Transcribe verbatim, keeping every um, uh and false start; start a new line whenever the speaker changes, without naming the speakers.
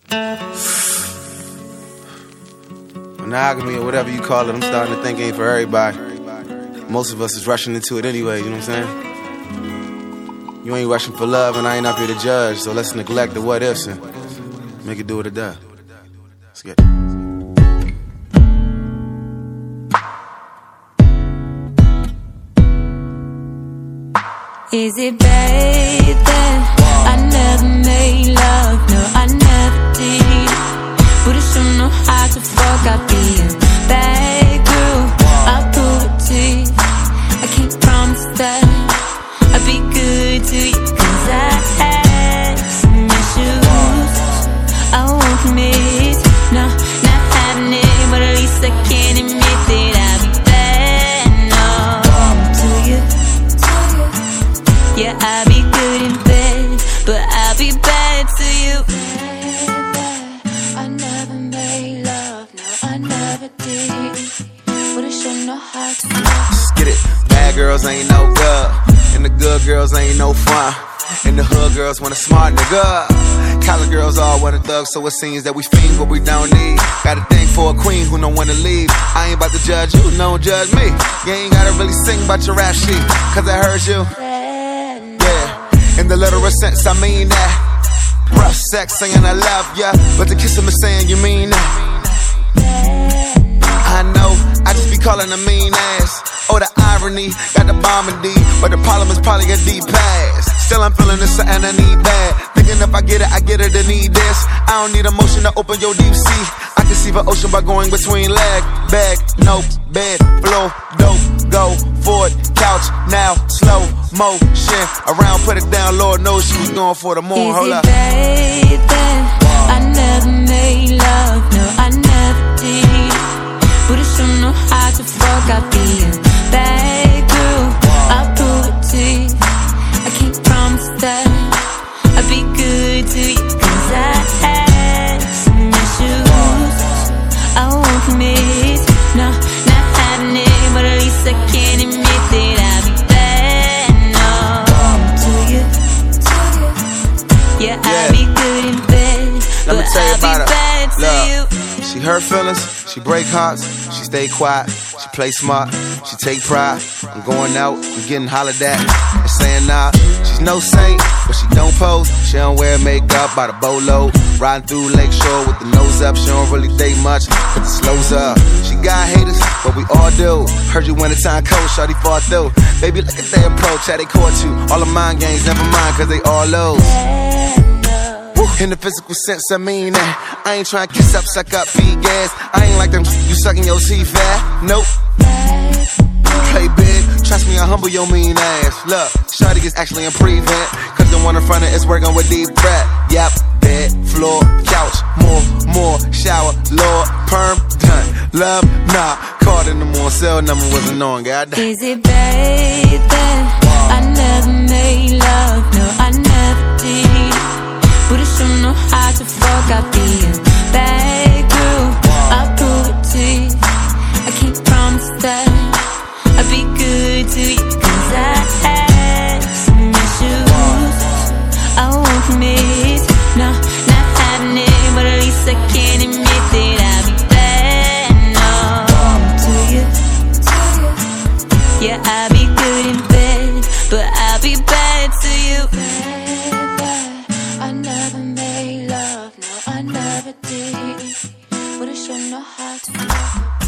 Monogamy or whatever you call it, I'm starting to think ain't for everybody. Most of us is rushing into it anyway, you know what I'm saying? You ain't rushing for love and I ain't up here to judge, so let's neglect the what ifs and make it do what it does. Let's get it.
Is it bad that I never made love? No, I never did. But I sure know how to fuck. I'll be a bad girl, I'll prove it to you. I can't promise that I'll be good to you, cause I had some issues I won't commit. No, not having it, but at least I can admit that I'll be bad, no, to you. Yeah, I'll be good in bed, but I'll be bad to you. I never made love, no, I never did. But I sure know how to love.
Let's get it. Bad girls ain't no good, and the good girls ain't no fun. And the hood girls want a smart nigga. College girls all want a thug, so it seems that we fiend what we don't need. Got a thing for a queen who don't wanna leave. I ain't about to judge you, don't judge me. You ain't gotta really sing about your rap sheet, cause I heard you. In the literal sense, I mean that. Rough sex saying I love ya, but the kiss him is saying you mean that. I know, I just be calling a mean ass. Oh, the irony, got the bomb in D, but the problem is probably a deep pass. Still I'm feeling this something I need bad. Thinking if I get it, I get it, I need this. I don't need emotion to open your deep sea. I can see the ocean by going between leg, bag, nope, bed, floor, dope, go, forward, couch, now, slow motion. Around, put it down, Lord knows she was going for the moon. Hold up.
Is it bad that I never made love? No, I never did. But I sure know how to fuck. I'll be a bad girl, I'll prove it to you. I can't promise that I'll be good to you, cause I had some issues I won't commit. No, not having it, but at least I can admit that I'll be bad, no, to you. Yeah, I'll be good in bed,
Let me
but
tell you
I'll be
about her.
bad to you.
Look, she hurt feelings, she break hearts, she stay quiet, she play smart, she take pride. I'm going out, I'm getting hollered at, and saying nah. She's no saint, but she don't pose. She don't wear makeup by the bolo. Riding through Lakeshore with the nose up, she don't really think much, but it slows up. She got haters, but we all do. Heard you when the time cold, shawty fought through. Baby, look at their approach, how they caught you. All the mind games, never mind, cause they all lows. In the physical sense, I mean that. I ain't trying to kiss up, suck up, be gas. I ain't like them, you sucking your teeth fat. Nope. Play big, trust me, I humble your mean ass. Look, shawty is actually in prevent, cause the one in front of is working with deep breath. Yep, bed, floor, couch, more, more, shower, Lord, perm, done. Love, nah, called in the morning, cell number wasn't on, goddamn.
Is it bad that I never made love? No, I never did. But I sure know how to fuck. I'll be a bad girl, I'll prove it to you. I can't promise that I'll be good to you, cause I had some issues I won't commit. No, not having it, but at least I can admit that I'll be bad, no, to you. Yeah, I'll be good in bed, but I'll be bad to you. I never made love, no, I never did. But I sure know how to love.